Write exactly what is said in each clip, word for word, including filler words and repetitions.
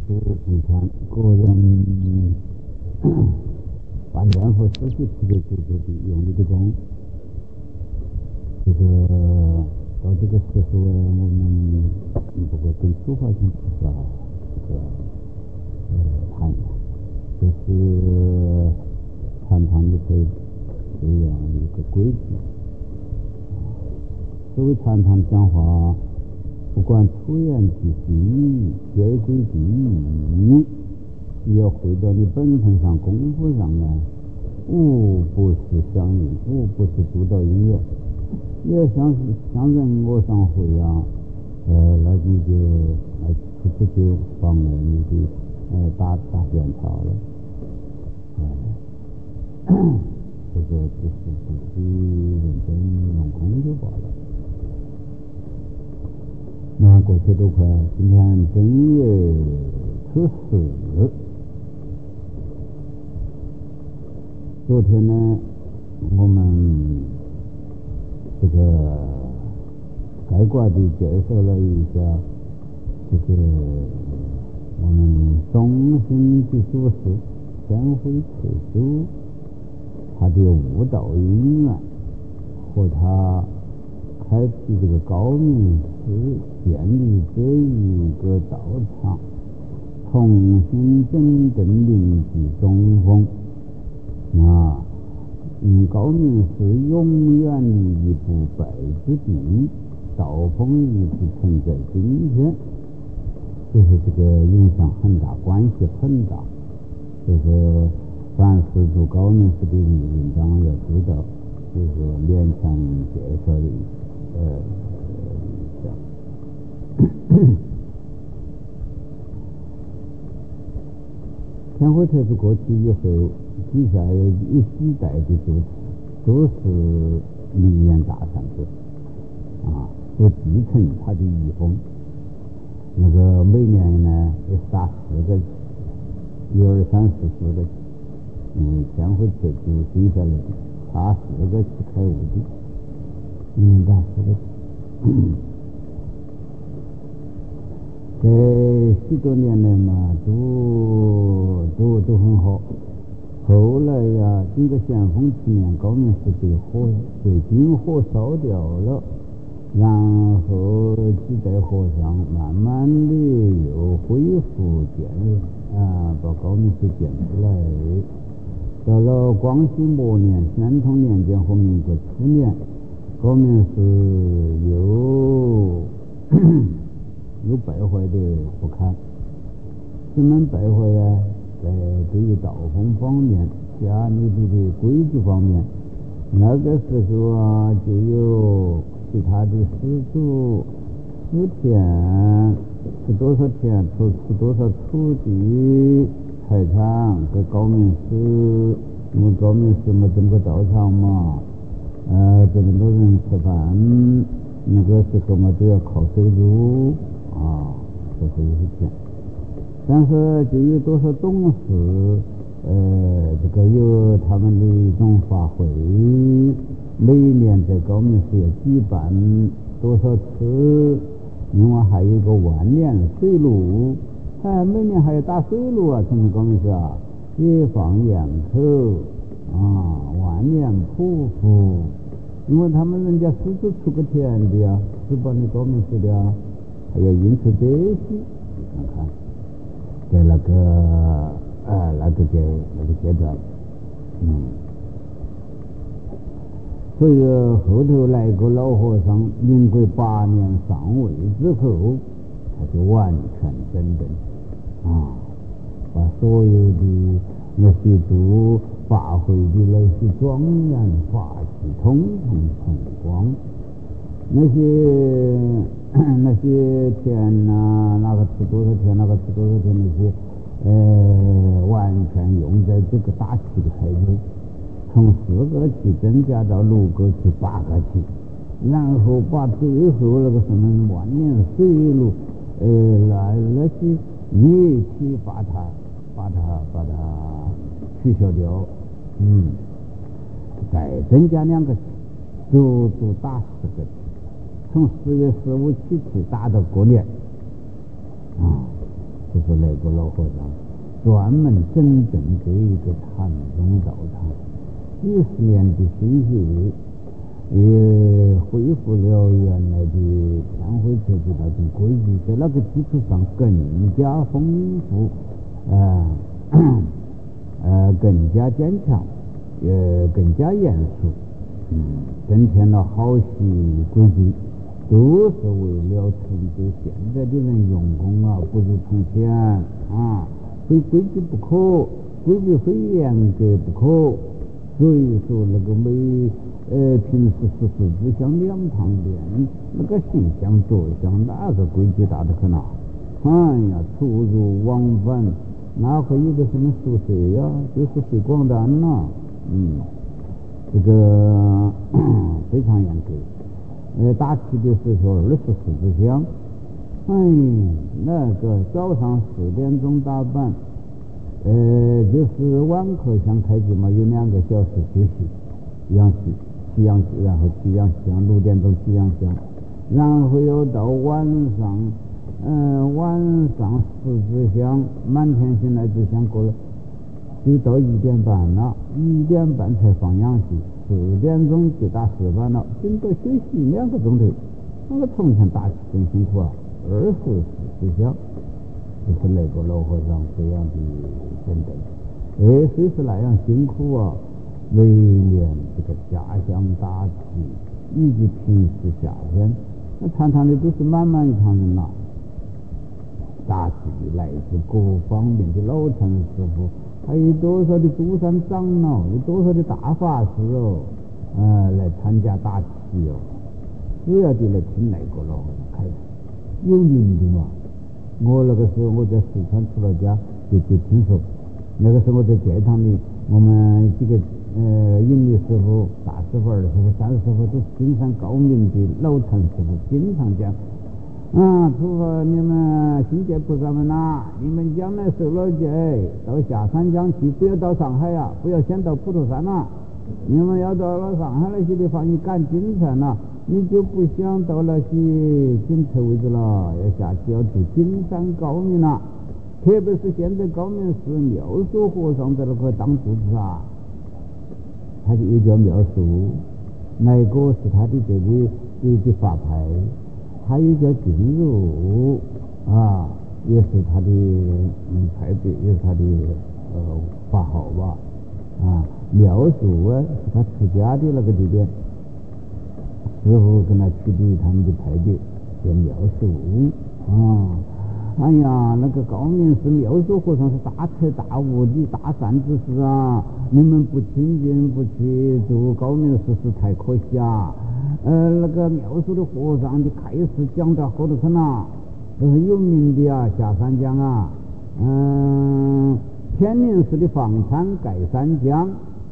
是平常个人把念佛思绪特别足够的用力的功，这个到这个时候我们不过跟出发性菩萨这个呃谈一谈，就是谈谈的这这样一个规矩。所谓谈谈讲话，不管出言即行，皆归第一，你要回到你本分上、功夫上啊，无不是相应，无不是主导因缘。你要像像人我上回啊，呃，那你就呃出去就妨碍你的呃打打检查了，呃，这个就是自己认真用功就罢了。那过去多快，今天正月初四，昨天呢，我们这个概括地介绍了一下这个我们中心的祖师天慧特殊他的悟道因缘和他开辟这个高明寺建立这一个道场，重新整顿灵机中风啊，嗯，高明寺永远立不败之地，道风一直存在今天，就是这个影响很大，关系很大。就是凡是读高明寺的文章要知道，就是说勉强介绍的呃一下。天慧特殊过去以后，底下有一几代的主持都是名言大善者啊，都继承他的遗风。那个每年呢有杀四个，一二三四四个，嗯，天慧特殊生下来的，杀四个去开悟的，嗯，打四个。这许多年来嘛，都都都很好。后来呀，经过咸丰七年，高明寺被火被军火烧掉了，然后几代和尚慢慢的又恢复建啊，把高明寺建出来。到了光绪末年，宣统年间和民国初年，高明寺又有败坏的不堪。什么败坏呀？在对于道风方面、家里的规矩方面，那个时候啊，就有其他的施主私田，是多少田出出多少土地财产给高明寺，因为高明寺嘛这么个道场嘛，呃，这么多人吃饭，那个时候嘛都要靠收入啊，这是一些钱。但是就有多少董事，呃，这个有他们的一种法会，每年在高明寺要举办多少次，另外还有一个万年水炉，哎，每年还要打水炉啊，成都高明寺啊，也放焰口啊，万年匍匐，因为他们人家私自出个田的呀，是把你高明寺的啊，还要印出这些，你看看。在那个呃那个阶那个阶段，嗯，所以后头来个老和尚，民国八年上位之后，他就完全整顿啊，把所有的那些都发挥的那些庄严法气，统统风光。那些那些田呐、啊，那个吃多少田，那个吃多少田，那些呃，完全用在这个大气的开始，从四个气增加到六个气、八个气，然后把最后那个什么万年水炉，呃，那那些液体把它把它把它取消掉，嗯，再增加两个气，足足打四个气。从四月十五起去打到过年啊， 就是那个老和尚专门整整给一个禅宗道场几十年的心血，也恢复了原来的天回彻的那种规矩，在那个基础上更加丰富，呃呃更加坚强，也更加严肃，嗯，增添了好习规矩，都是为了成就现在的人用功啊，不如从前啊，非规矩不可，规矩非严格不可。所以说那个没呃平时十四支香两堂殿，那个行香坐香哪个规矩大得很啊？哎呀，出入往返哪会有个什么宿舍呀？就是水光单呐，嗯，这个非常严格。呃，打起的时候二十四支香，哎，那个早上四点钟打板。呃，就是晚课想开机嘛，有两个小时休息，阳气，起阳气，然后起阳香，六点钟起阳香，然后又到晚上，嗯、呃，晚上十支香，满天星来支香过了，就到一点半了，一点半才放阳气，四点钟就打四班了，顶多休息两个钟头。那个从前打起真辛苦啊，二十四支香。就是那个老和尚这样的整整，哎，虽是那样辛苦啊，为练这个下乡打气，以及平时夏天，那常常的都是满满一堂人呐、啊。打气的来自各方面的老禅师傅，还有多少的诸山长老，有多少的大法师哦，呃，来参加打气哦，主要的来听那个老和尚开示，有名的嘛。我那个时候我在四川出了家，就就听说，那个时候我在戒堂里，我们几个呃引力师傅、大师傅、二师傅、三师傅都是金山高明的老禅师傅，经常讲啊，祝贺你们心界菩萨们呐，你们将来受了戒，到下三江去，不要到上海呀、啊，不要先到普陀山呐、啊，你们要到了上海那些地方，你赶金山呐、啊。你就不想到那些警车位置了，要下去要住金山高明了，特别是现在高明寺妙树和尚在那个当住持啊，他就也叫妙树，那个是他的这里这的法牌，他也叫净如啊，也是他的嗯派别，也是他的呃法号吧啊，妙树啊是他出家的那个地点。师傅跟他取的他们的派别叫妙树啊，哎呀，那个高明寺妙树和尚是大彻大悟的大善之士啊！你们不亲近不去住高明寺是太可惜啊！呃，那个妙树的和尚的开示讲到好多很啊，这是有名的啊，下三江啊，嗯、呃，天宁寺的房山盖三江。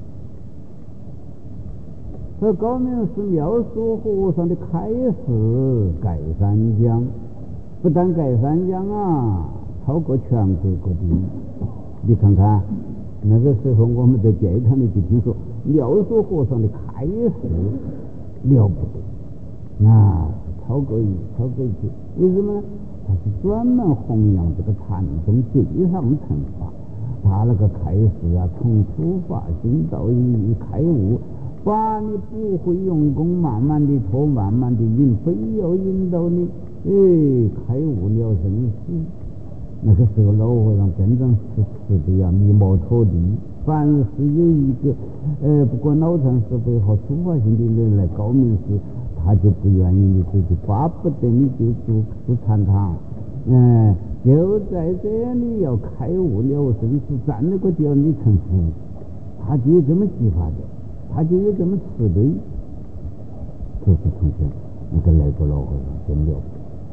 这高明寺妙树和尚的开示盖三江，不但盖三江啊，超过全国各地。你看看，那个时候我们在戒堂里就听说妙树和尚的开示了不得，啊，超过一超过一切。为什么呢？他是专门弘扬这个禅宗最上乘法，他那个开示啊，从初发心到一开悟。把你不会用功，慢慢的拖，慢慢的引，非要引导你，哎，开悟了生死。那个时候老和尚真正是吃的呀，弥摩陀地。凡是有一个，呃，不管老禅师傅和初发性的人来高明寺，他就不愿意你走，就巴不得你就住住禅堂，嗯、呃，就在这里要开悟了生死，站那个地方你成佛，他就有这么激发的。他就有这么慈悲，就是从前那个来个老和尚真了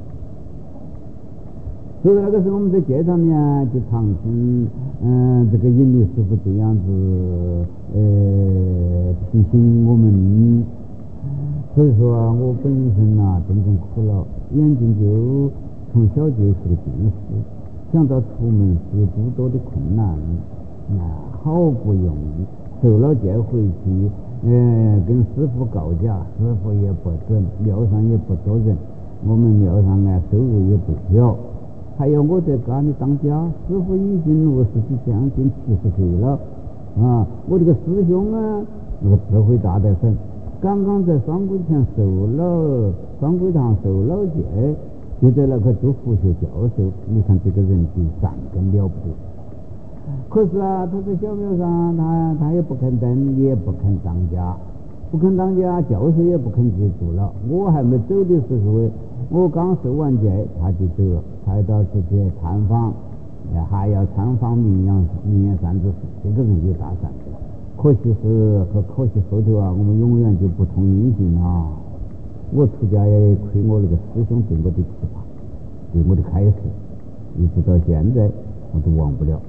不得。所以那个时候我们在街上面就常听，嗯、呃，这个引力师傅这样子，呃，提醒我们。所以说啊，我本身啊，真正苦恼，眼睛就从小就是个近视，想到出门是诸多的困难，啊，好不容易。受了戒回去，呃，跟师傅告假，师傅也不准，庙上也不多人，我们庙上啊收入也不小， 还有我在家里当家，师傅已经六十几将近七十岁了啊！我这个师兄啊，那个智慧大得很，刚刚在双规前受了双规堂受了戒，就在那个做辅修教授。你看这个人的善根了不得。可是啊，他在小庙上，他他也不肯登，也不肯当家，不肯当家，教授也不肯接住了。我还没走的时候，我刚受完戒，他就走了，他到处去探访，还要参访名扬名扬善知识。这个人有大善根，可惜是和可惜后头啊，我们永远就不同音信了。我出家也亏我那个师兄对我的启发，对我的开示，一直到现在我都忘不了。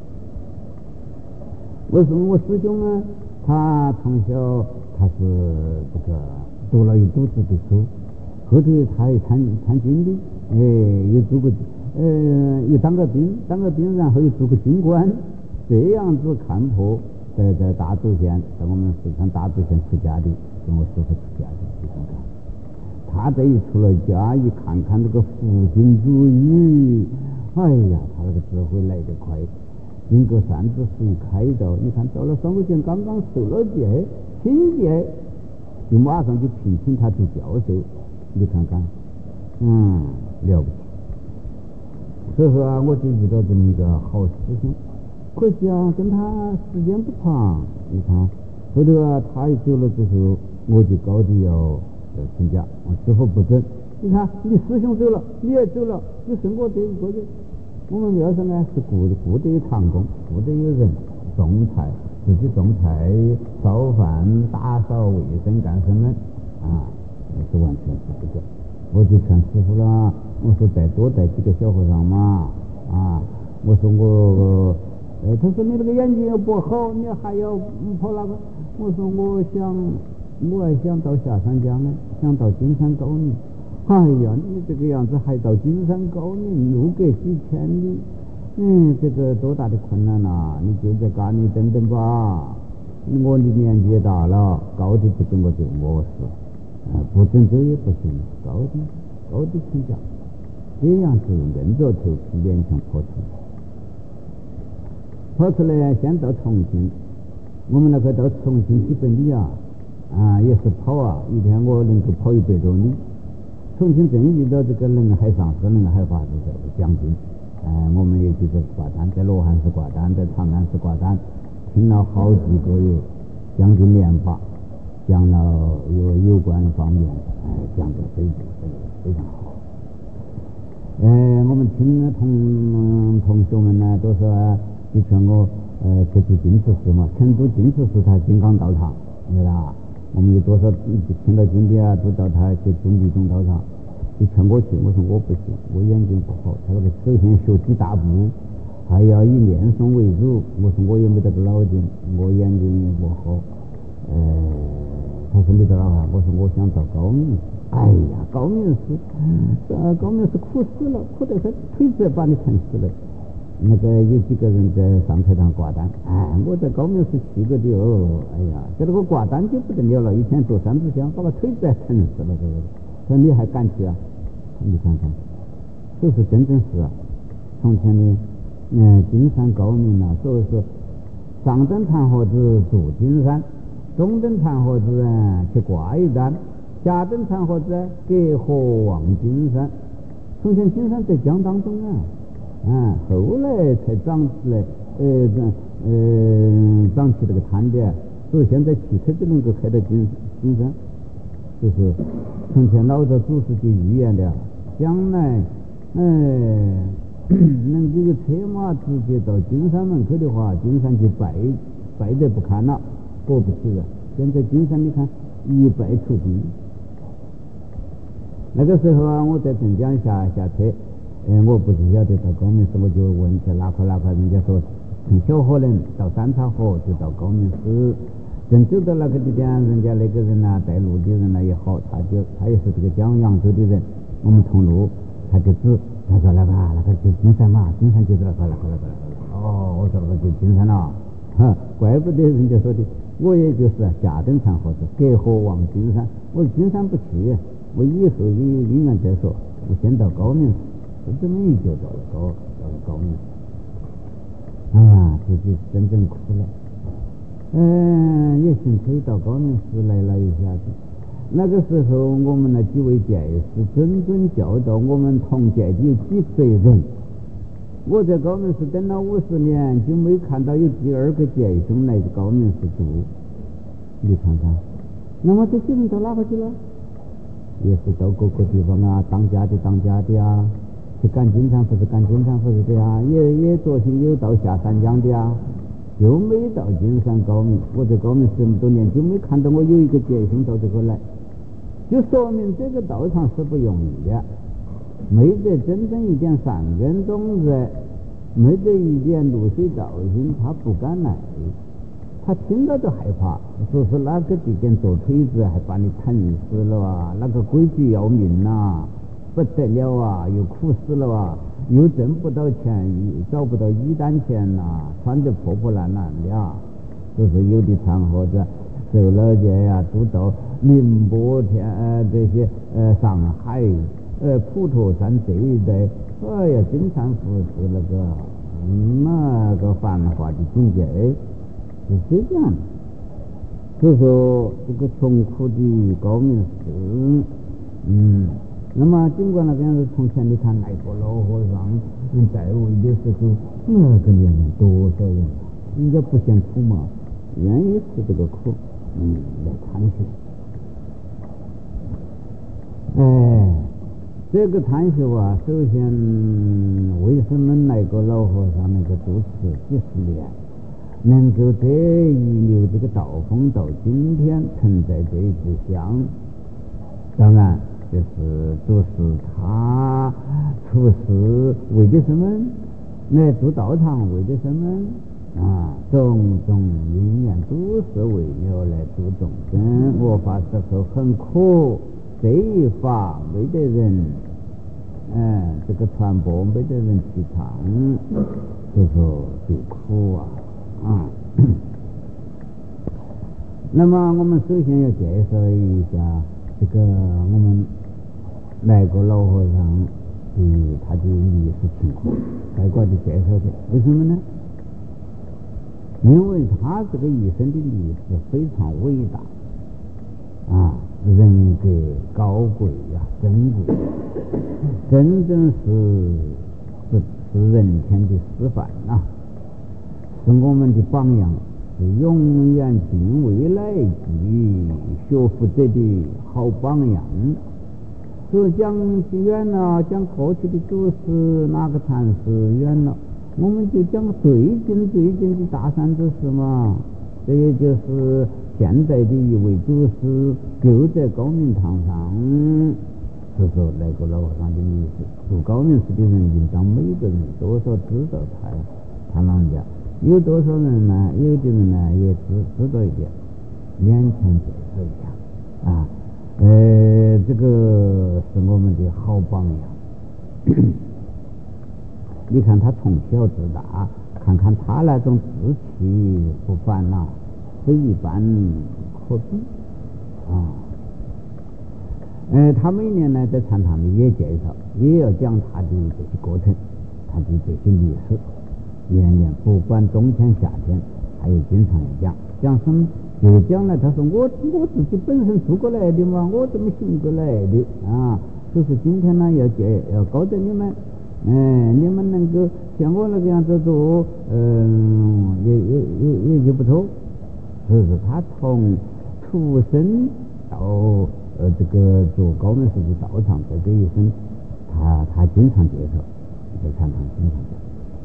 我说我师兄啊，他从小他是这个读了一肚子的书，后头他也参参军的，哎，又做个呃，又当个兵，当个兵，然后又做个军官，这样子看破，在在大竹县，在我们四川大竹县出家的，跟我师傅出家的，你看看。他这一出了家，一看看这个福星如雨，哎呀，他那个智慧来得快。经过三知识一开导，你看到了双规前刚刚受了戒，亲戒，就马上就聘请他做教授，你看看，嗯，了不起。所以说啊，我就遇到这么一个好师兄，可惜啊，跟他时间不长。你看，后头啊，他一走了之后，我就高低要要请假，我师傅不准。你看，你师兄走了，你也走了，只剩我这一个人。我们庙上呢是雇雇得有长工，雇得有人种菜，自己种菜、烧饭、打扫卫生干什么啊？是完全是这个。我就劝师傅了，我说再多带几个小和尚嘛啊！我说我，呃，他说你那个眼睛又不好，你还要跑那个？我说我想，我还想到下山江呢，想到金山高岭。哎呀，你这个样子还到金山高岭，路隔几千里，嗯，这个多大的困难啊！你就在家里等等吧。我的年纪也大了，高的不准我就我是，啊，不准走也不行，高的高的请假，这样子硬着头皮勉强跑出来。跑出来先到重庆，我们那个到重庆几百里啊，啊也是跑啊，一天我能够跑一百多里。重庆正遇到这个人海上市、人海法这个将军，呃，我们也就在挂单，在罗汉市挂单，在长安市挂单，听了好几个月，将军练法，讲了有有关方面，哎、呃，讲得非常非常好。呃，我们听的同同学们呢，都说就劝我呃去做净慈寺嘛，成都净慈寺它金刚道场，对吧？我们有多少听到经典啊，都到他去中地中道场，就劝我去。我说我不行，我眼睛不好。他那个首先学几大步，还要以念诵为主。我说我也没得个脑筋，我眼睛也不好。呃，他说你到哪哈？我说我想到高明寺。哎呀，高明寺，呃，高明寺苦死了，苦得很，腿子把你疼死了。那个有几个人在上课堂挂单，哎，我在高明寺去过的哦，哎呀，在那个挂单就不得了了，一天做三支香，把个腿子还疼死了，这个，说你还敢去啊？你看看，这是真正是啊，从前的，嗯，金山高明啊，所以说，上等禅和子住金山，中等禅和子啊去挂一单，下等禅和子隔河望金山。从前金山在江当中啊。啊，后来才长起来，呃，呃，长起这个滩的，所以现在汽车就能够开到金金山。就是从前老早祖师就预言的，将来，哎、呃，能这个车马直接到金山门口的话，金山就败败得不堪了，过不去了。现在金山你看一败涂地。那个时候啊，我在镇江下下车。呃，我不是晓得到高明寺，我就问在哪块哪块，人家说从小河人到三岔河就到高明寺。正走到那个地点，人家那个人呐、啊，带路的人呢、啊、也好，他就他也是这个江扬州的人，我们同路，他就指，他说那个那个就金山嘛，金山就是那块那块那块那块。哦，我说那个就金山了，哈，怪不得人家说的，我也就是下等禅和子，隔河望金山。我说金山不去，我以后有因缘再说，我先到高明寺。 这么一就到了高到了高明寺啊，自己真正苦了。嗯，也幸亏到高明寺来了一下子。那个时候我们那几位戒师谆谆教导我们同戒有几岁人。我在高明寺等了五十年，就没看到有第二个戒兄来高明寺住。你看看，那么这些人到哪个去了？也是到各个地方啊，当家的当家的啊，去干经常不是干经常不是的啊，也也作性有到下三江的啊，就没到金山高明。我在高明这么多年，就没看到我有一个戒兄到这个来，就说明这个道场是不容易的，没得真正一点善根种子，没得一点露水道心，他不敢来。他听到都害怕，说是那个地点做锤子，还把你疼死了啊！那个规矩要命呐，不得了啊！又苦死了啊！又挣不到钱，找不到一单钱呐、啊，穿得破破烂烂的啊！就是有的场合子，受了戒呀，都到宁波天呃这些呃上海呃普陀山这一带，哎呀，经常服侍那个、嗯、那个繁华的境界。是这样的，所以说这个穷苦的高明寺，嗯，那么尽管那个样子，从前你看来个老和尚在位的时候，那个年龄多少人，人家不嫌苦嘛，愿意吃这个苦，嗯，来贪修。哎，这个贪修啊，首先为什么那个老和尚那个住持几十年？能够得以留这个道风到今天存在这一支香，当然这是都是他出世为的什么？来做道场为的什么？啊，种种因缘都是为了来度众生。我法时候很苦，这一法没得人，嗯，这个传播没得人提倡，就说就苦啊。啊，那么我们首先要介绍一下这个我们来个老和尚的他的历史情况，该过的介绍的。为什么呢？因为他这个一生的历史非常伟大啊，人格高贵呀、啊，珍贵，真正是是是人天的示范啊。是我们的榜样，是永远敬畏来际学佛者的好榜样。是讲远了，讲过去的祖师哪个禅师远了，我们就讲最近最近的大善之师嘛。这也就是现在的一位祖师，就在高明堂上。所以说，那个老和尚的意思，住高明寺的人，应当每个人多少知道他他老人家。有多少人呢？有的人呢也知知道一点，勉强介绍一下啊。呃，这个是我们的好榜样。你看他从小至大，看看他那种志气不凡呐、啊，非一般可比啊。呃，他每年呢在禅堂里也介绍，也要讲他的这些过程，他的这些历史。年年不管冬天夏天，他也经常讲讲什么，就讲了。他说我我自己本身住过来的嘛，我怎么行过来的啊？所以说今天呢要介要告诉你们，哎，你们能够像我那个样子做，嗯，也也也也就不错。所以说他从出生到呃这个做高明寺的道场，在这一生，他他经常介绍，在禅堂经常讲。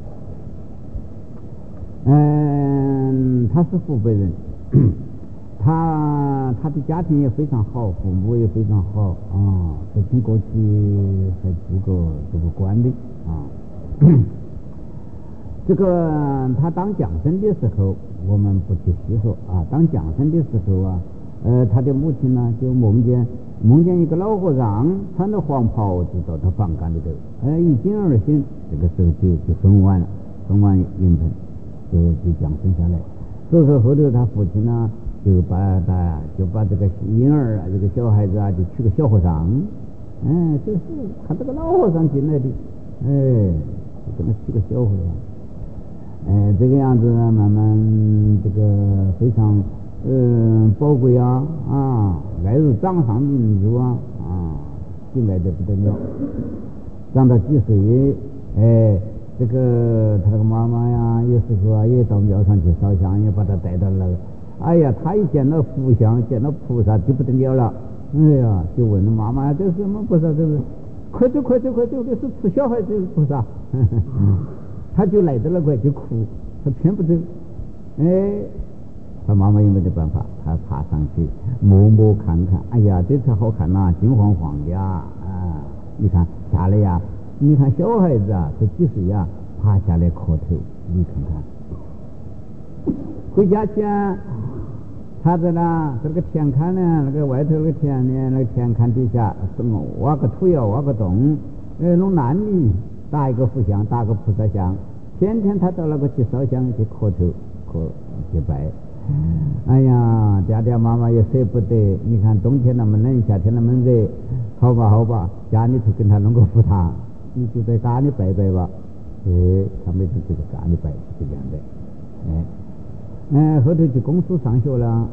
嗯，他是湖北人，他他的家庭也非常好，父母也非常好啊，是从过去还做过做过官的啊。这个他当将生的时候，我们不去细说啊。当将生的时候啊，呃，他的母亲呢就梦见梦见一个老和尚穿着黄袍子到他房间里头，哎，一惊而醒，这个时候就就生完了，生完临盆。就就降生下来，所以说后头他父亲呢就把把就把这个婴儿啊，这个小孩子啊，就取个小和尚，嗯，就是他这个老和尚进来的， 哎，跟他娶个小回来。哎，这个样子慢慢这个非常嗯、呃、宝贵啊啊，爱如掌上明珠啊啊，就爱得不得了。长到几岁，哎，这个他那个妈妈呀，有时候啊也到庙上去烧香，也把他带到那个。哎呀，他一见到佛像，见到菩萨就不得了了。哎呀，就问妈妈，这是什么菩萨？这是快走快走快走，这是吃小孩子的菩萨。他就来到那块就哭，他偏不走。哎，他妈妈也没得办法，他爬上去摸摸看看，哎呀，这才好看呐、啊，金黄黄的啊！啊，你看下来呀，你看小孩子啊，才几岁呀，爬下来磕头，你看看。回家前，他在那这个田坎呢，那个外头那个田呢，那个田坎底下，什么挖个土窑，挖个洞，呃，弄烂泥，搭一个佛像，搭个菩萨像，天天他到那个去烧香，去磕头，磕去拜。哎呀，爹爹妈妈也舍不得。你看冬天那么冷，夏天那么热，好吧好吧，家里头跟他弄个佛堂，你就在家里拜拜吧。哎，他每次就在家里拜，就这样拜。哎。哎，后头去公司上学了。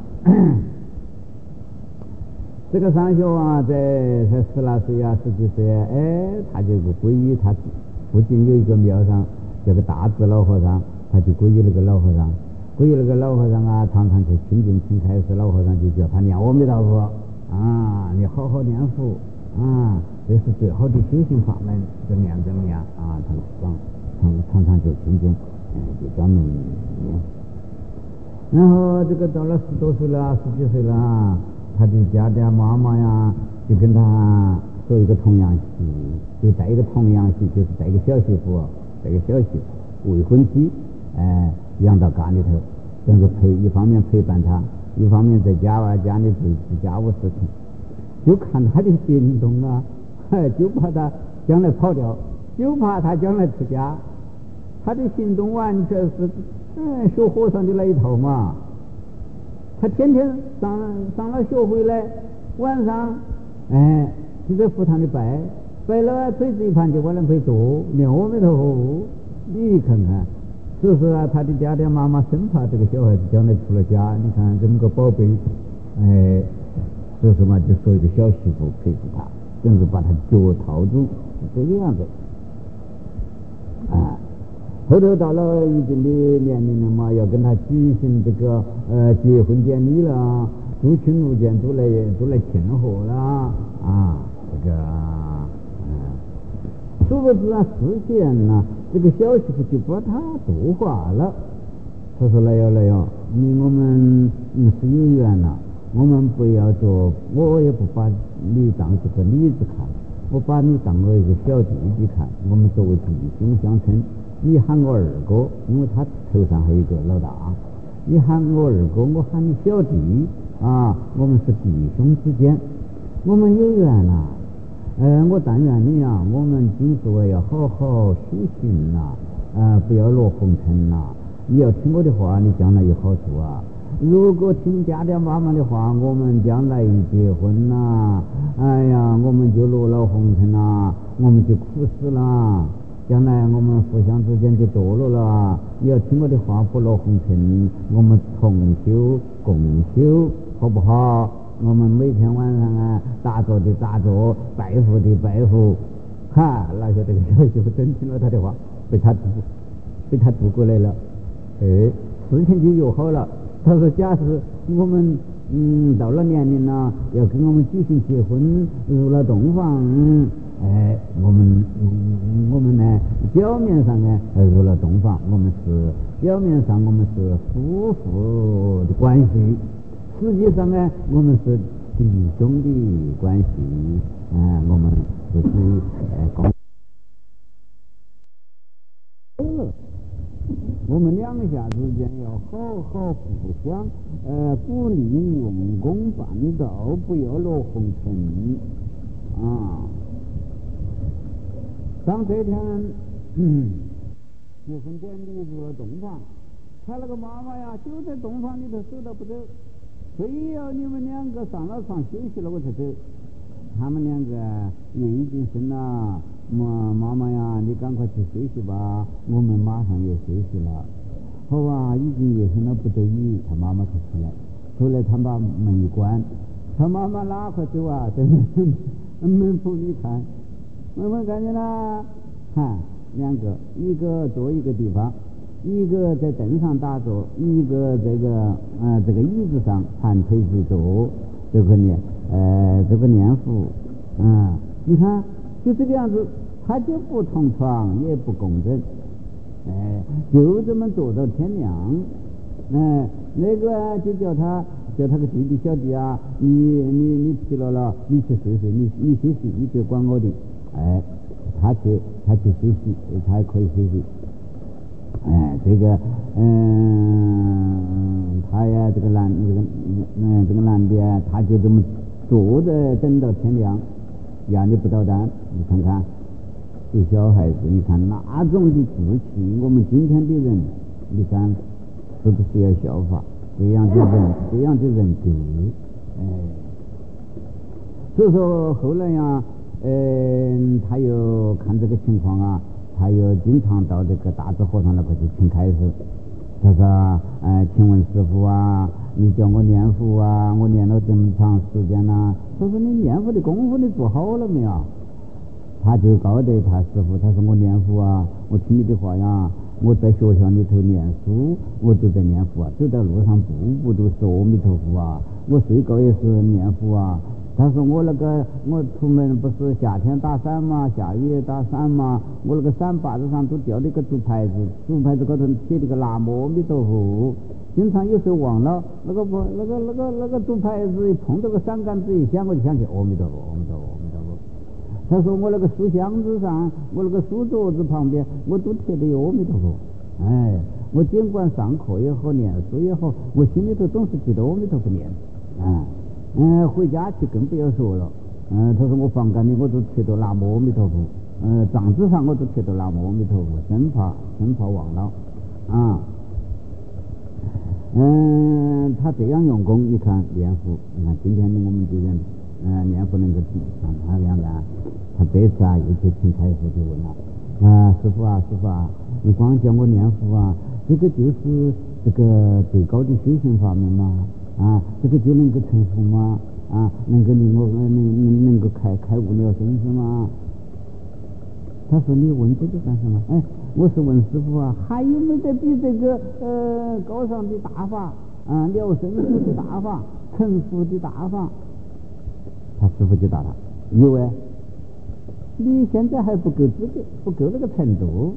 这个上学啊，在才十来岁啊，十几岁，哎，他就皈依他附近有一个庙上，叫个大智老和尚，他就皈依那个老和尚，皈依那个老和尚啊，常常去亲近亲开始，老和尚就叫他念阿弥陀佛啊，你好好念佛啊，这是最好的修行法门，怎么样怎么样啊？他常常常常就亲近，嗯，就专门念。然后这个到了十多岁了，十几岁了，他的家家妈妈呀，就跟他说一个童养媳，就带一个童养媳，就是带一个小媳妇，带一个小媳妇，未婚妻，哎，养到家里头，这样子陪，一方面陪伴他，一方面在家啊家里做家务事情，就看他的行动啊，就怕他将来跑掉，就怕他将来出家，他的行动完全是。嗯，学和尚的那一套嘛，他天天上上了学回来，晚上哎就在佛堂里拜，拜了腿子一盘就往那可坐，念阿弥陀佛。你看看，所以说啊，他的爹爹妈妈生怕这个小孩子将来出了家，你看这么个宝贝，哎，所以说嘛，就说一个小媳妇陪着他，真是把他脚套住，这个样子啊。后头到了一定的年龄了嘛，要跟他举行这个呃结婚典礼了，诸亲入见都来都来庆贺了啊，这个嗯，殊不知啊，事先呢，这个小媳妇就把他度化了。他说来哟来哟，你我们嗯是有缘了，我们不要做，我也不把你当这个女子看，我把你当我一个小弟弟看，我们作为弟兄相称。你喊我二哥，因为他头上还有一个老大，你喊我二哥，我喊你小弟啊，我们是弟兄之间，我们有缘呐、啊。呃，我但愿你啊，我们今世要好好修行呐、啊，呃，不要落红尘呐、啊。你要听我的话，你将来有好处啊。如果听家爹妈妈的话，我们将来一结婚呐、啊，哎呀，我们就落了红尘啦，我们就苦死了。将来我们互相之间就堕落了，你要听我的话，不落红尘，我们同修共修，好不好？我们每天晚上啊，打坐的打坐，拜佛的拜佛，哈，那些这个小媳妇真听了他的话，被他渡，被他渡过来了，哎，事情就友好了。他说，假使我们嗯到了年龄了，要跟我们举行结婚，入了洞房。嗯哎，我们嗯，我们呢，表面上呢入了洞房，我们是表面上我们是夫妇的关系，实际上呢，我们是弟兄的关系，嗯、呃，我们自己呃共，我们两下之间要好好互相呃鼓励用功办道，不要落红尘啊。当这天，嗯，结婚典礼入了洞房，他那个妈妈呀，就在洞房里头守到不走，非要你们两个上了床休息了我才走。他们两个年已经生了， 妈妈妈呀，你赶快去休息吧，我们马上也休息了。好啊，已经夜深了，不得已，他妈妈才出来。出来他把门一关，他妈妈哪块走啊？在门门缝里看，我们看见了，看两个，一个坐一个地方，一个在凳上打坐，一个这个呃这个椅子上盘腿直坐，这个念呃这个念佛，啊，你看就这个样子，他就不同床，也不共枕，哎，就这么坐到天亮。哎，那个就叫他叫他个弟弟小弟啊，你你你疲劳了，你去睡睡，你你休息，你别管我的。哎，他去他去休息，他可以休息。哎，这个嗯，他呀，这个男这个嗯这个男的啊，他就这么坐着等到天亮，压力不到单。你看看，这小孩子，你看那种的志气，我们今天的人，你看。是不是要效法这样的人，这样的人格？哎，所以说后来呀，嗯、呃，他又看这个情况啊，他又经常到这个大智和尚那块去请开示。他说：“哎、呃，请问师傅啊，你叫我念佛啊，我念了这么长时间了、啊，他说你念佛的功夫你做好了没有？”他就告诉他师傅，他说我念佛啊，我听你的话呀。我在学校里头念书，我都在念佛啊，走在路上步步都是阿弥陀佛啊，我睡觉也是念佛啊。他说我那个我出门不是夏天打伞嘛，下雨也打伞嘛，我那个伞把子上都吊了一个竹牌子，竹牌子高头写了个南无阿弥陀佛，经常有时候忘了那个不那个那个那个竹牌子一碰到个伞杆子一响，我就想起阿弥陀佛阿弥陀佛阿弥陀佛。他说我那个书箱子上，我那个书桌子旁边，我都贴的阿弥陀佛。哎，我尽管上课也好，念书也好，我心里头总是记得阿弥陀佛念。啊，嗯，回家去更不要说了。嗯，他说我房间里我都贴到南无阿弥陀佛，嗯，帐子上我都贴到南无阿弥陀佛，生怕生怕忘了。啊，嗯，他这样用功，你看念佛，你看今天的我们的人。嗯，念佛能够听像他这样的，他这次啊又去请开示就问了，啊，师傅啊，师傅啊，你光叫我念佛啊，这个就是这个最高的修行法门吗？啊，这个就能够成佛吗？啊，能够令我能能能够开开悟了生死吗？他说你问这个干什么？哎，我是问师傅啊，还有没得比这个呃高尚的大法啊，了生死的大法，成佛的大法？他师傅就答他：“有哎，你现在还不够资格，不够那个程度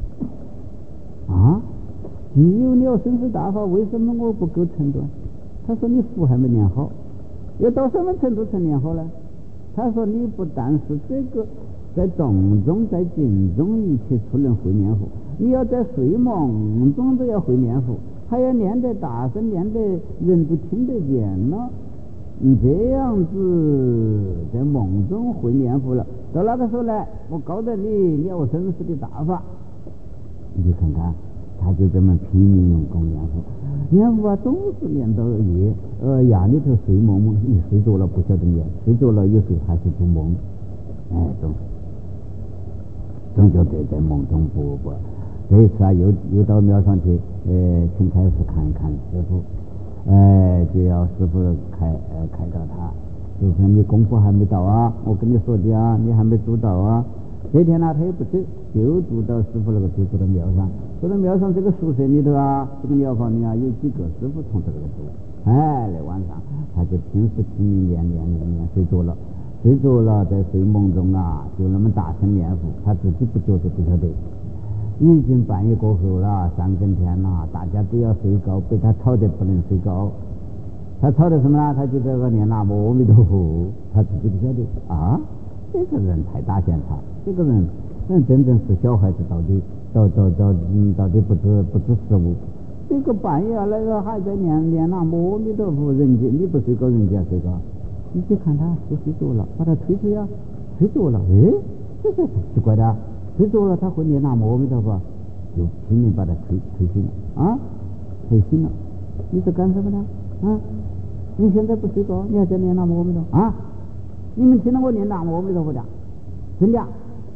啊！既有了生死大法，为什么我不够程度？”他说：“你佛还没练好，要到什么程度才练好呢？”他说：“你不但是这个在动中、在静中一切处能会念佛，你要在睡梦中都要会念佛，还要念得大声，念得人都听得见了。”你这样子在梦中会念佛了，到那个时候来，我告诉你了生死的大法，你看看，他就这么拼命用功念佛，念佛啊，总是念到夜，呃，夜里头睡梦梦，你睡着了不晓得念，睡着了有时候还是做梦，哎，总总觉得在梦中不不。这一次啊，又又到庙上去，呃，请开始看一看师傅。哎，就要师傅开呃开导他，师傅你功夫还没到啊，我跟你说的啊，你还没做到啊。这天呢，他也不走，就住到师傅那个就住到庙上，住到庙上这个宿舍里头啊，这个疗房里啊，有几个师傅从这个住。哎，那晚上他就平时拼命念念念念，睡着了，睡着了，在睡梦中啊，就那么大声念佛，他自己不觉得不晓得。已经半夜过后了，三更天了，大家都要睡觉，被他吵得不能睡觉。他吵的什么呢？他就在那念南无阿弥陀佛，他自己不晓得啊。这个人太大嫌他，这个人人真正是小孩子，到底到到到嗯，到底不知不知时务。这个半夜那个还在念念南无阿弥陀佛，人家你不睡觉，人家睡觉。你去看他是睡着了，把他推推呀，睡着了，哎，这个奇怪的。睡着了，他会念南无阿弥陀佛，就拼命把他推推醒了啊，推醒了。你在干什么呢？啊，你现在不睡觉，你还在念南无阿弥陀佛啊？你们听到我念南无阿弥陀佛的？真的？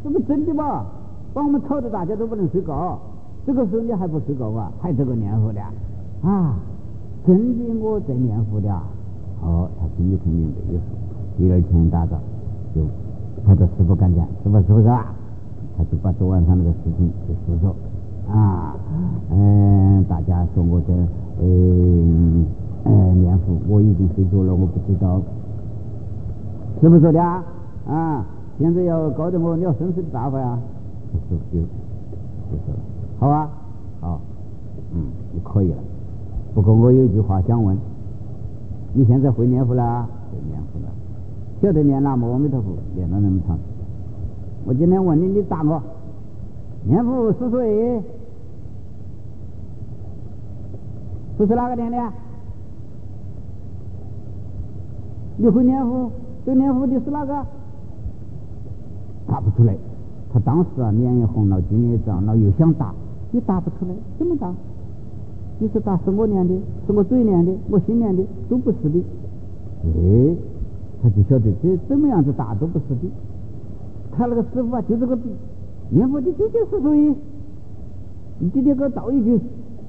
这不真的吧？把我们吵得大家都不能睡觉，这个时候你还不睡觉啊？还这个念佛的啊？真的我在念佛的啊？哦，他心里很明白有数。第二天大早就跑到师傅跟前，师傅是不是啊？他就把昨晚上那个事情就诉说啊，嗯、呃，大家说我在呃呃念佛，我已经睡着了，我不知道。是不是说的啊？啊，现在要搞得我你要生死的大法呀？就就就说了，好啊，好，嗯，就可以了。不过我有一句话想问，你现在会念佛了？会念佛了。晓得念南无阿弥陀佛念了那么长。我今天问你，你答我，念佛是谁？这是哪个念的？你会念佛？这念佛的是哪个？答不出来。他当时啊，脸也红了，筋也胀了，又想答，也答不出来，怎么答？你是答是我念的，是我嘴念的，我心念的，都不是的。哎，他就晓得这怎么样子答都不是的。他那个师傅啊，就这个念佛的究竟是谁？你今天给我道一句，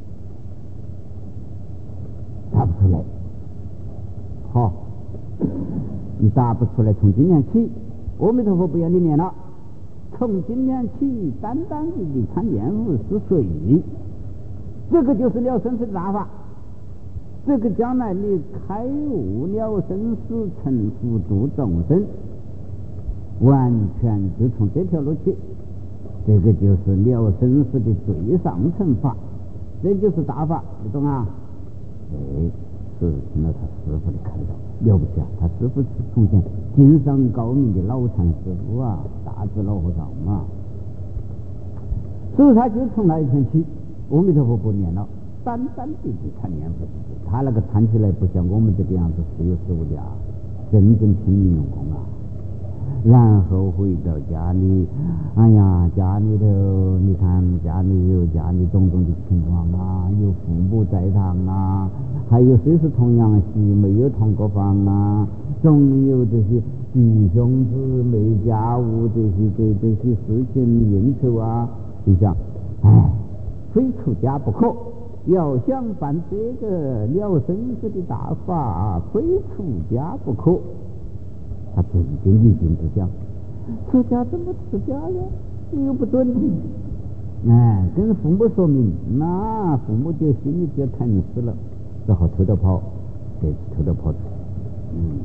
答不出来。好，你答不出来，从今天起，阿弥陀佛不要你念了。从今天起，单单的你看念佛是谁？这个就是了生死的大法。这个将来你开悟了生死，成佛度众生，完全就从这条路去。这个就是了生死的最上层法，这就是大法，你懂啊？哎，是听了他师傅的开导，了不起啊！他师傅是从前经商高明的老禅师傅啊，大智老和尚啊，所以他就从那一天起，阿弥陀佛不念了，单单的去看念佛。他那个看起来不像我们这个样子是有十五的啊，真正拼命用功啊。然后回到家里，哎呀，家里头你看，家里有家里种种的情况啊，有父母在堂啊，还有虽是同样系没有同个房啊，总有这些弟兄姊妹家务这些这这些事情应酬啊，你想，哎，非出家不可。要想办这个了生死的大法，非出家不可。他真正一心之想，出家怎么出家呀？又不准。哎，跟父母说明，那父母就心里就疼死了，然后偷着跑，这次偷着跑出去，嗯，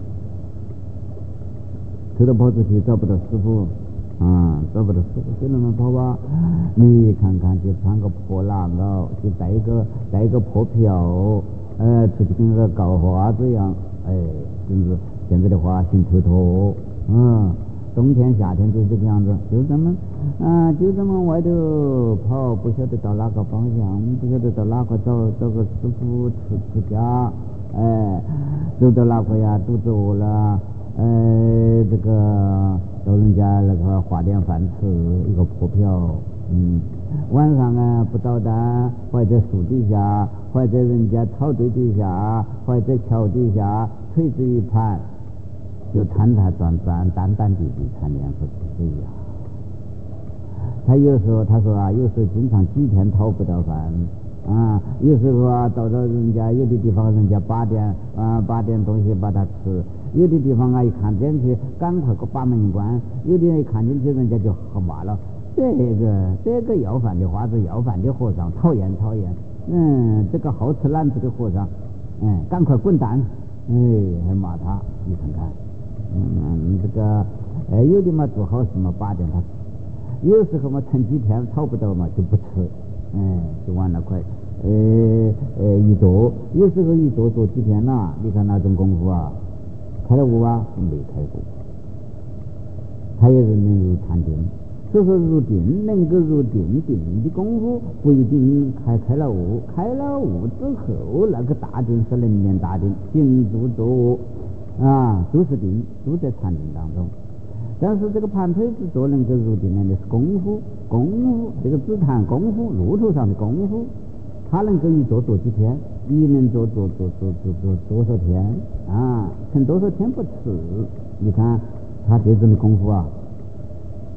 偷着跑出去找不到师傅。啊，找不到师傅，就那么跑吧。你看看，就穿个破衲袄，就带一个带一个破瓢，呃，出去跟个告花子一样，哎，真是现在的话行头脱，嗯，冬天夏天就这个样子，就这么啊，就这么外头跑，不晓得到哪个方向，不晓得到哪个找找个师傅出出家，哎，走到哪个呀，肚子饿了。呃，这个到人家那个花店饭吃一个破瓢，嗯，晚上啊不捣蛋，或者树底下，或者人家草堆底下，或者桥底下，锤子一盘，就摊摊转转，淡淡地地谈念佛是呀。他有时候他说啊，有时候经常几天讨不到饭。啊，有时候啊，到到人家有的地方，人家八点啊，八点东西把它吃；有的地方啊，一看进去，赶快给把门一关；有的人一看进去，人家就喝骂了。这个这个要饭的花子，要饭的和尚，讨厌讨厌。嗯，这个好吃懒做的和尚，嗯，赶快滚蛋！哎，还骂他，你看看，嗯，这个，哎，有的嘛做好事嘛，八点他吃；有时候嘛，趁几天讨不到嘛，就不吃。哎，就完了，快，呃呃，一坐，有时候一坐坐几天呐，你看那种功夫啊，开了悟啊，没开过，他也是能入禅定，所以说入定能够入定定的功夫不一定还开了悟，开了悟之后那个大定是能念大定，行住坐卧啊都是定，都在禅定当中。但是这个盘腿之坐能够入定的是功夫，功夫这个只谈功夫，路途上的功夫，他能够一坐坐几天，一能坐坐坐坐坐坐多少天啊？成多少天不吃？你看他这种的功夫啊，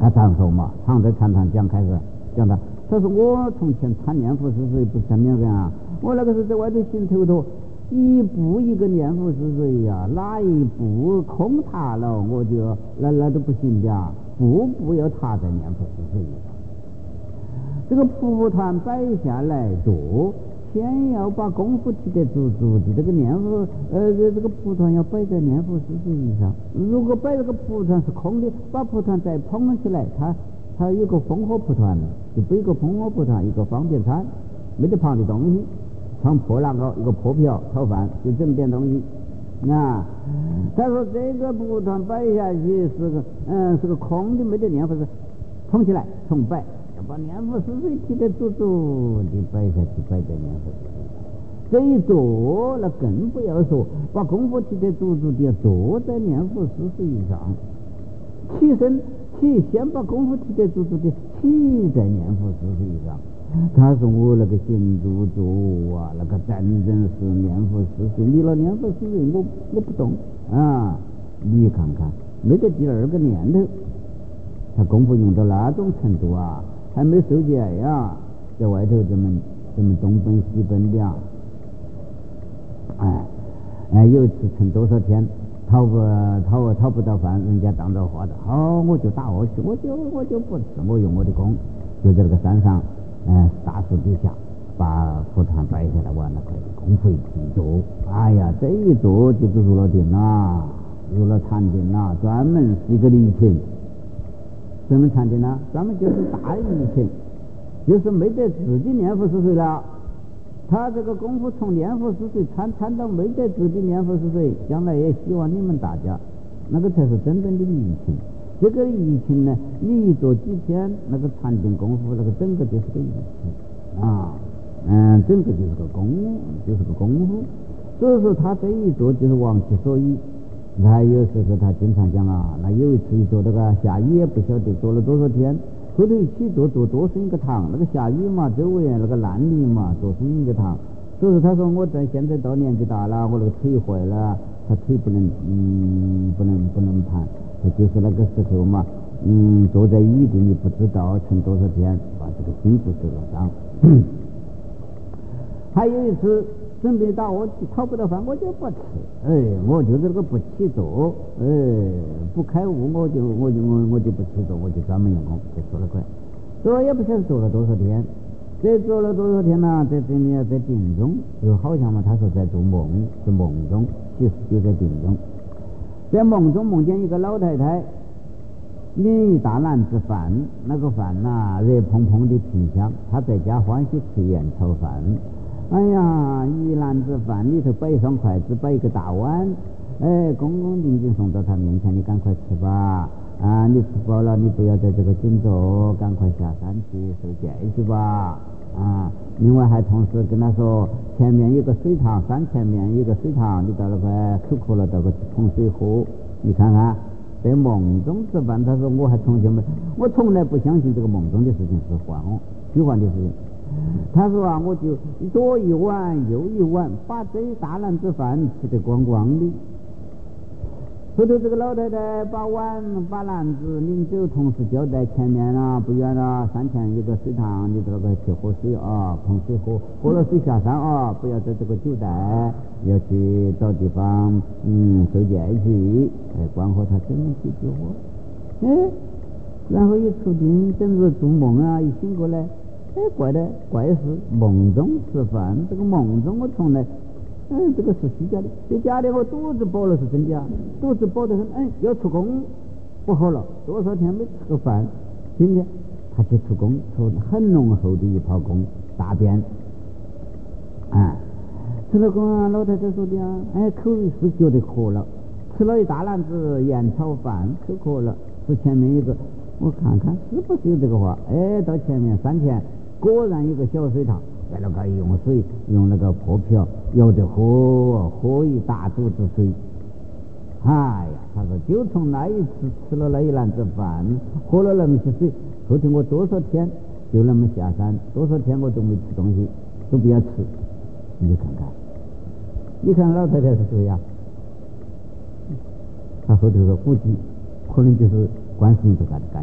他这样说嘛，常在禅堂讲开始讲他，他说我从前参念佛是谁不是免费啊？我那个是在外头行头头，一步一个念佛是谁呀？哪一步空踏了，我就那那都不行的，步步要踏在念佛是谁上。这个蒲团摆下来做，先要把功夫提得足足的，这个念佛呃这个蒲团要摆在念佛是谁上。如果摆这个蒲团是空的，把蒲团再捧起来，它它有个烽火蒲团，就背一个烽火蒲团，一个方便餐，没得旁的东西，放破烂糕，一个破瓢炒饭，就这么点东西啊。他说这个蒲团摆下去是个嗯是个空的，没得念佛是捧起来重摆，要把念佛是谁提得足足的摆下去，摆在念佛是谁。这一坐，那更不要说，把功夫提得足足的坐在念佛是谁上，起身起，先把功夫提得足足的起在念佛是谁上。他说我那个行住坐啊，那个真正是念佛是谁，你了念佛是谁，我我不懂啊。你看看，没得第二个念头，他功夫用到那种程度啊，还没受戒呀，在外头这么这么东奔西奔的啊。哎哎，有一次撑多少天，讨不讨讨不到饭，人家当着话的，好，我就打过去，我就我就不吃，我用我的功，就在那个山上，嗯，大树底下把蒲团摆下来，完了，可以功夫一坐，哎呀，这一坐就是入了定啦，入了禅定啦，专门是一个离情。什么禅定呢？专门就是大离情，就是没得自己念佛是谁了。他这个功夫从念佛是谁参参到没得自己念佛是谁，将来也希望你们大家，那个才是真正的离情。这个离情呢，你一坐几天，那个禅定功夫，那个整个就是个离情啊，嗯，整个就是个功，就是个功夫。所以说他这一坐就是忘其所以。他有时候他经常讲啊，那有一次一坐那个下雨也不晓得坐了多少天。后头一起坐坐多生一个堂，那个下雨嘛，周围那个烂泥嘛，多生一个堂。所以说他说我在现在到年纪大了，我那个腿坏了，他腿不能嗯不能不能盘，他就是那个时候嘛，嗯坐在雨地你不知道撑多少天，把这个筋骨受了伤。还有一次准备打我讨不到饭，我就不吃，哎，我就这个不起坐，哎，不开悟，我就我就我我就不起坐，我就专门用功，就坐了快，坐也不晓得坐了多少天，这坐了多少天呢？在这里在定中，就好像嘛，他说在做梦，是梦中，其实就在定中，在梦中梦见一个老太太拎一大篮子饭，那个饭呐、热蓬蓬的挺香，她在家欢喜吃盐炒饭。哎呀，一篮子饭里头摆一双筷子，摆一个大碗，哎，恭恭敬敬送到他面前，你赶快吃吧，啊，你吃饱了，你不要在这个紧坐，赶快下山去受戒去吧，啊，另外还同时跟他说，前面有个水塘，山前面有个水塘，你到那块口渴了，到个桶水喝，你看看，在梦中吃饭，他说我还从前没，我从来不相信这个梦中的事情是幻哦，虚幻的事情。他说啊，我就左一碗右一碗，把这一大篮子饭吃得光光的。后头这个老太太把碗把篮子领走，同时交代前面啊不远啊山前有个水塘，你这个去喝水啊，碰水喝，喝了水下山啊，不要在这个酒袋，要去找地方嗯受戒去，哎，关乎他这么几句话，哎，然后一出定，整个做梦啊，一醒过来。哎，怪的怪事，梦中吃饭，这个梦中我从来，嗯，这个是虚假的，这假的我肚子饱了是真假，肚子饱得很，哎，要出宫，不好了，多少天没吃个饭，今天他去出宫，出很浓厚的一泡宫，大便，啊，吃了宫啊，老太太说的啊，哎，口是觉得渴了，吃了一大篮子盐炒饭，口渴了，是前面一个，我看看是不是有这个话，哎，到前面山前。果然有个小水塘，在那个用水用那个破瓢舀着喝，喝一大肚子水。哎呀，他说就从那一次吃了那一篮子饭，喝了那么些水，后头我多少天就那么下山，多少天我都没吃东西，都不要吃。你看看，你看老太太是谁呀？他后头说估计可能就是观世音菩萨的感应。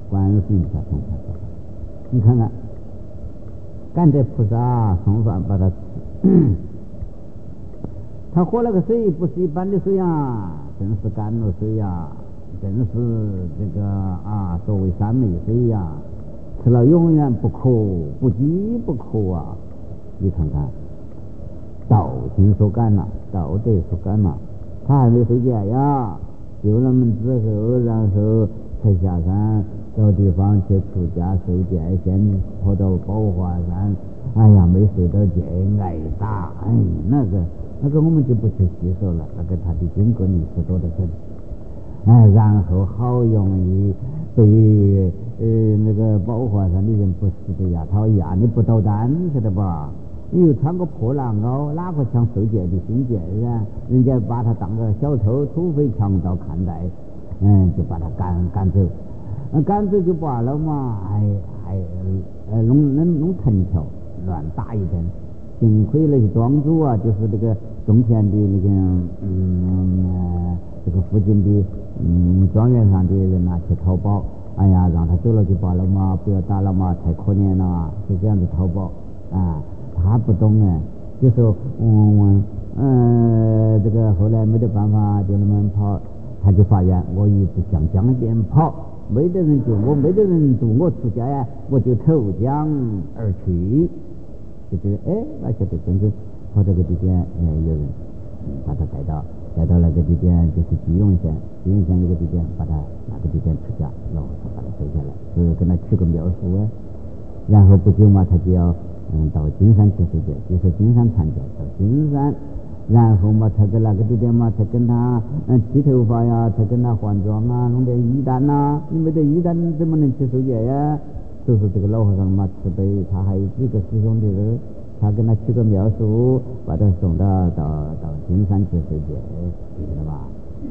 观世音菩萨送饭。你看看，甘德菩萨送饭把他吃，他喝了个水不是一般的水啊，真是甘露水呀，真是这个啊，所谓三昧水呀，吃了永远不苦，不饥不渴啊！你看看，道心所感呐，道德所感呐，他还没睡觉呀，救了门之后，然后才下山找地方去出家受戒，先跑到宝华山，哎呀，没睡到觉，挨打，哎，那个那个我们就不去细说了，那个他的经过历史多得很。哎，然后好容易被呃那个宝华山的人不死的呀，他压你不捣蛋，晓得吧？你又穿个破狼袄，哪个像受戒的心戒啊？人家把他当个小偷、土匪、强盗看待，嗯，就把他赶赶走，赶走就罢了嘛，还还呃弄弄弄藤条乱打一顿。幸亏那些庄主啊，就是那个种田的那个嗯、呃、这个附近的嗯庄园上的人拿去讨保，哎呀，让他走了就罢了嘛，不要打了嘛，太可怜了，就这样子讨保啊。他不懂哎，就说嗯嗯这个后来没得办法，就那么跑，他就发愿，我一直向江边跑，没得人救我，没得人助我出家呀，我就投江而去。就觉得哎，那晓得真是跑到个地点，哎，有人把他带到带到那个地点，就是基隆县，基隆县一个地点，把他那个地点出家，然后他把他收下来，是跟他取个庙书啊。然后不久嘛，他就要嗯到金山去受戒，就说金山参教到金山，然后嘛，他在那个地点嘛，他跟他嗯剃头发呀，他跟他换装啊，弄点衣单呐，你没得衣单怎么能去受戒呀？就是这个老和尚嘛慈悲，他还有几个师兄弟人，他跟他取个庙书，把他送到到到金山去受戒，记得吧？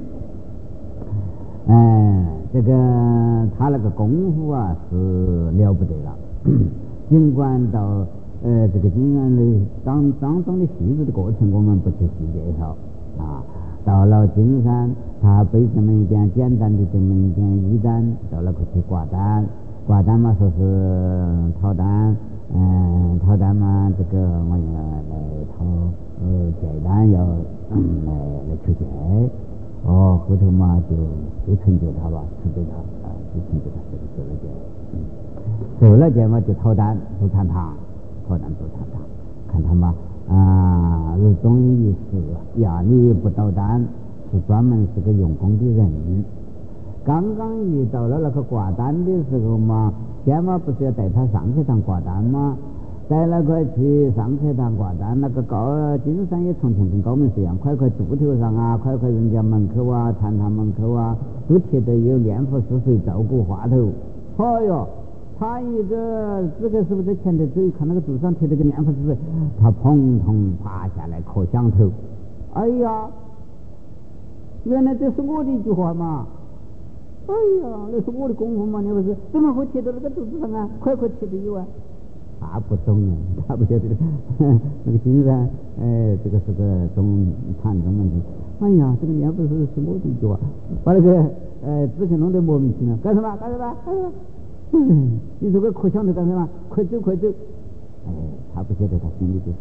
哎，这个他那个功夫啊是了不得了。尽管到呃这个金山的当当中的细致的过程，我们不去细介绍啊。到了金山，他背这么一点简单的这么一点衣单，到那个去挂单。挂单嘛，说是逃单，嗯，逃单嘛，这个我要来逃呃戒单，要嗯来来求戒，哦，后头嘛就就成就他吧，慈悲他啊，就成就他这个受了戒，嗯，受了戒嘛就逃单做禅堂，逃单做禅堂，看他嘛啊，如终于是呀，你不捣单，是专门是个用功的人。刚刚一到了那个挂单的时候嘛，先嘛不是要带他上课堂挂单吗？带那个去上课堂挂单，那个高金山也从前跟高门是一样，块块柱头上啊，块块人家门口啊，禅堂门口啊，都贴得有念佛是谁照顾话头。哎哟，他一个这个是不是在前头走一看那个柱上贴着个念佛是谁，他砰砰爬下来磕响头。哎呀，原来这是我的一句话嘛！哎呀，那是我的功夫嘛，你不是怎么会贴到那个肚子上啊？块块贴的有啊！他不懂啊，他不晓得那个金山，哎，这个是个中禅宗问题。哎呀，这个念不是是我的一句话，把那个呃之前弄得莫名其妙，干什么？干什么？干什么？嗯，你这个磕响头干什么？快走，快走！哎，他不晓得他心里的事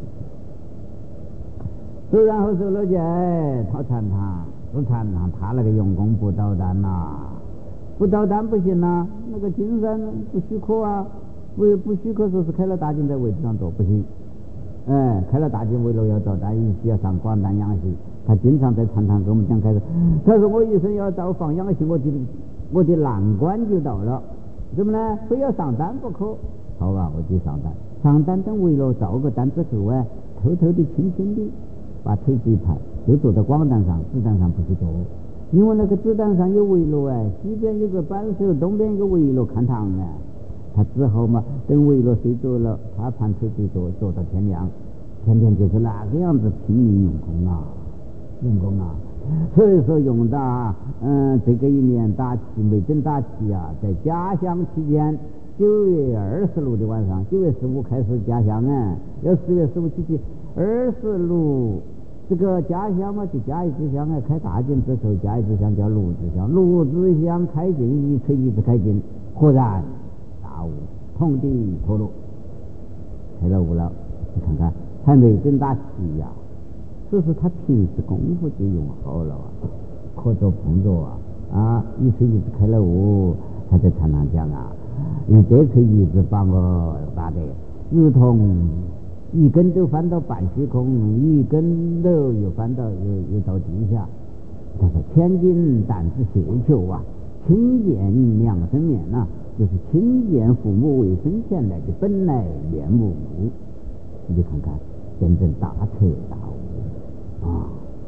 情。走，然后走了去，哎，讨禅堂，做禅堂，他那个用功不捣蛋呐。不捣蛋不行呐，那个金山不许可啊，不不许可说是开了大金在位置上坐不行，哎，开了大金为了要造大仪式要上广丹养息，他经常在禅堂跟我们讲开始，他说我一生要造房养息，我的我的难关就到了，怎么呢？非要上单不可。好啊，我就上单，上单等为了造个单之后啊，偷偷的轻轻的把腿子一抬，就坐在广单上，子单上不许坐。因为那个子弹上有围楼哎，西边有个扳手，东边有个围楼看堂哎，他之后嘛，等围楼睡着了，他盘腿就坐坐到天亮，天天就是那个样子拼命用功啊，用功啊。所以说用到嗯这个一年打气没整打气啊，在家乡期间，九月二十六的晚上，九月十五开始家乡哎，要十月十五起去，二十六这个家乡嘛，就嘉义之乡啊，开大井之后，嘉义之乡叫卢之乡，卢之乡开井，一锤一直开井，忽然大悟，通地脱落，开了悟了。你看看，还没等打起呀、啊，这是他平时功夫就用好了啊，合作碰着啊，啊，一锤一直开了悟，他在常常讲啊，用这锤一直把我打得如同。一根都翻到半虚空，一根头又翻到又又到地下。他说：“千金担子血球啊，亲见娘生面呐、啊，就是亲见父母未生前来的本来面目。”你看看，真正大彻大悟啊！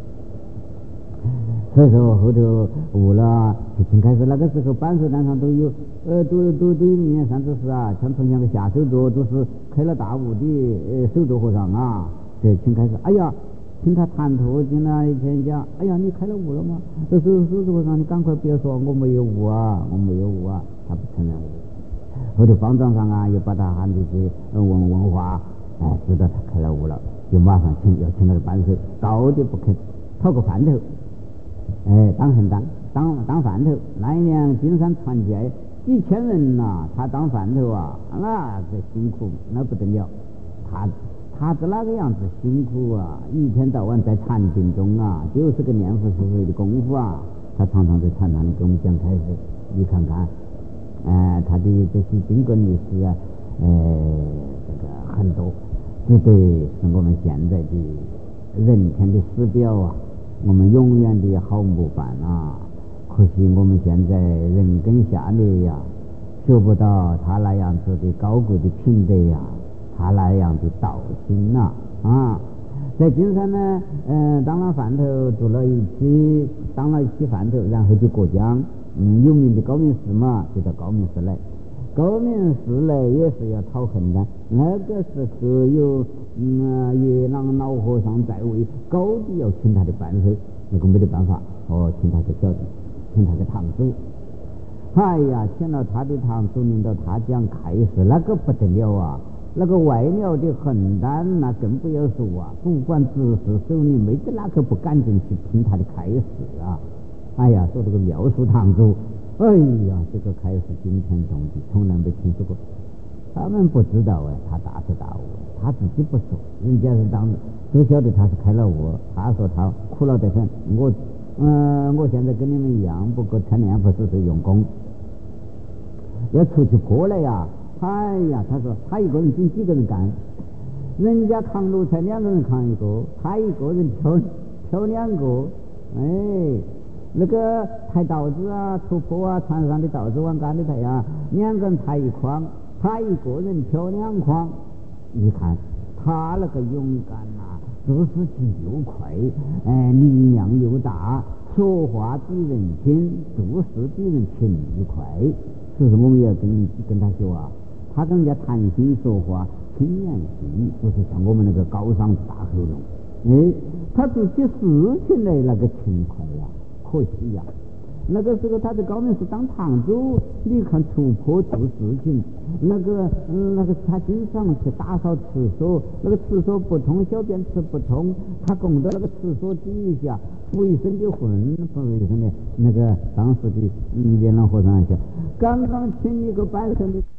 所以说后头悟了，就开始那个时候板手单上都有，呃，都都都有名三只是啊，像从前个下手镯都是开了大悟的呃手镯和尚啊。这请开始，哎呀，听他谈吐，听他以前讲，哎呀，你开了悟了吗？这手手镯和尚，你赶快别说我没有悟啊，我没有悟啊，他不承认悟。后头方丈上啊，又把他喊这些问问话，哎，知道他开了悟了，就马上请要请他的板手，高的不肯，讨个饭头。哎，当很当当当饭头，那一年金山传起来几千人呐、啊，他当饭头啊，那这辛苦那不得了。他他是那个样子辛苦啊，一天到晚在禅定中啊，就是个念佛是的功夫啊。他常常在禅堂里跟我们讲开始，你看看，哎、呃，他的这些经过历史啊，呃，这个很多，绝对是我们现在的人天的师表啊。我们永远的好模范啊！可惜我们现在人根下劣呀，学不到他那样子的高贵的品德呀，他那样的道心呐啊！在金山呢，呃，当了饭头，做了一期，当了一期饭头，然后就过江，嗯，有名的高明寺嘛，就到高明寺来。高明寺呢也是要讨横的，那个时候有嗯月朗老和尚在位，高低要请他的班手，那个没得办法，哦，请他个小弟，请他个堂主。哎呀，请了他的堂主，领导他讲开示，那个不得了啊！那个外了的横单，那更不要说啊！不管执事首领，没得哪个不赶紧去听他的开示啊！哎呀，说这个妙术堂主。哎呀，这个开始惊天动地，从来没听说过。他们不知道哎，他大彻大悟，他自己不说，人家是当都晓得他是开了悟。他说他苦恼得很，我，嗯、呃，我现在跟你们一样，不过天念佛只是用功，要出去破了呀。哎呀，他说他一个人顶几个人干，人家扛炉才两个人扛一个，他一个人挑挑两个，哎。那个抬稻子啊，出坡啊，船上的稻子往杆里抬啊，两个人抬一筐，他一个人挑两筐。你看他那个勇敢啊，做事情又快，哎，力量又大，说话比人轻，做事比人勤又快。所以说我们也要跟跟他说啊，他跟人家谈心说话轻言细，不是像我们那个高嗓子大喉咙。哎，他做起事情来那个勤快呀、啊。可惜呀、啊，那个时候他在高明寺当堂主，你看出坡做事情，那个嗯，那个他经常去打扫厕所，那个厕所不通，小便池不通，他供到那个厕所底下，不卫生的混，不卫生的，那个当时的嗯，元朗和尚讲，刚刚请一个班生的。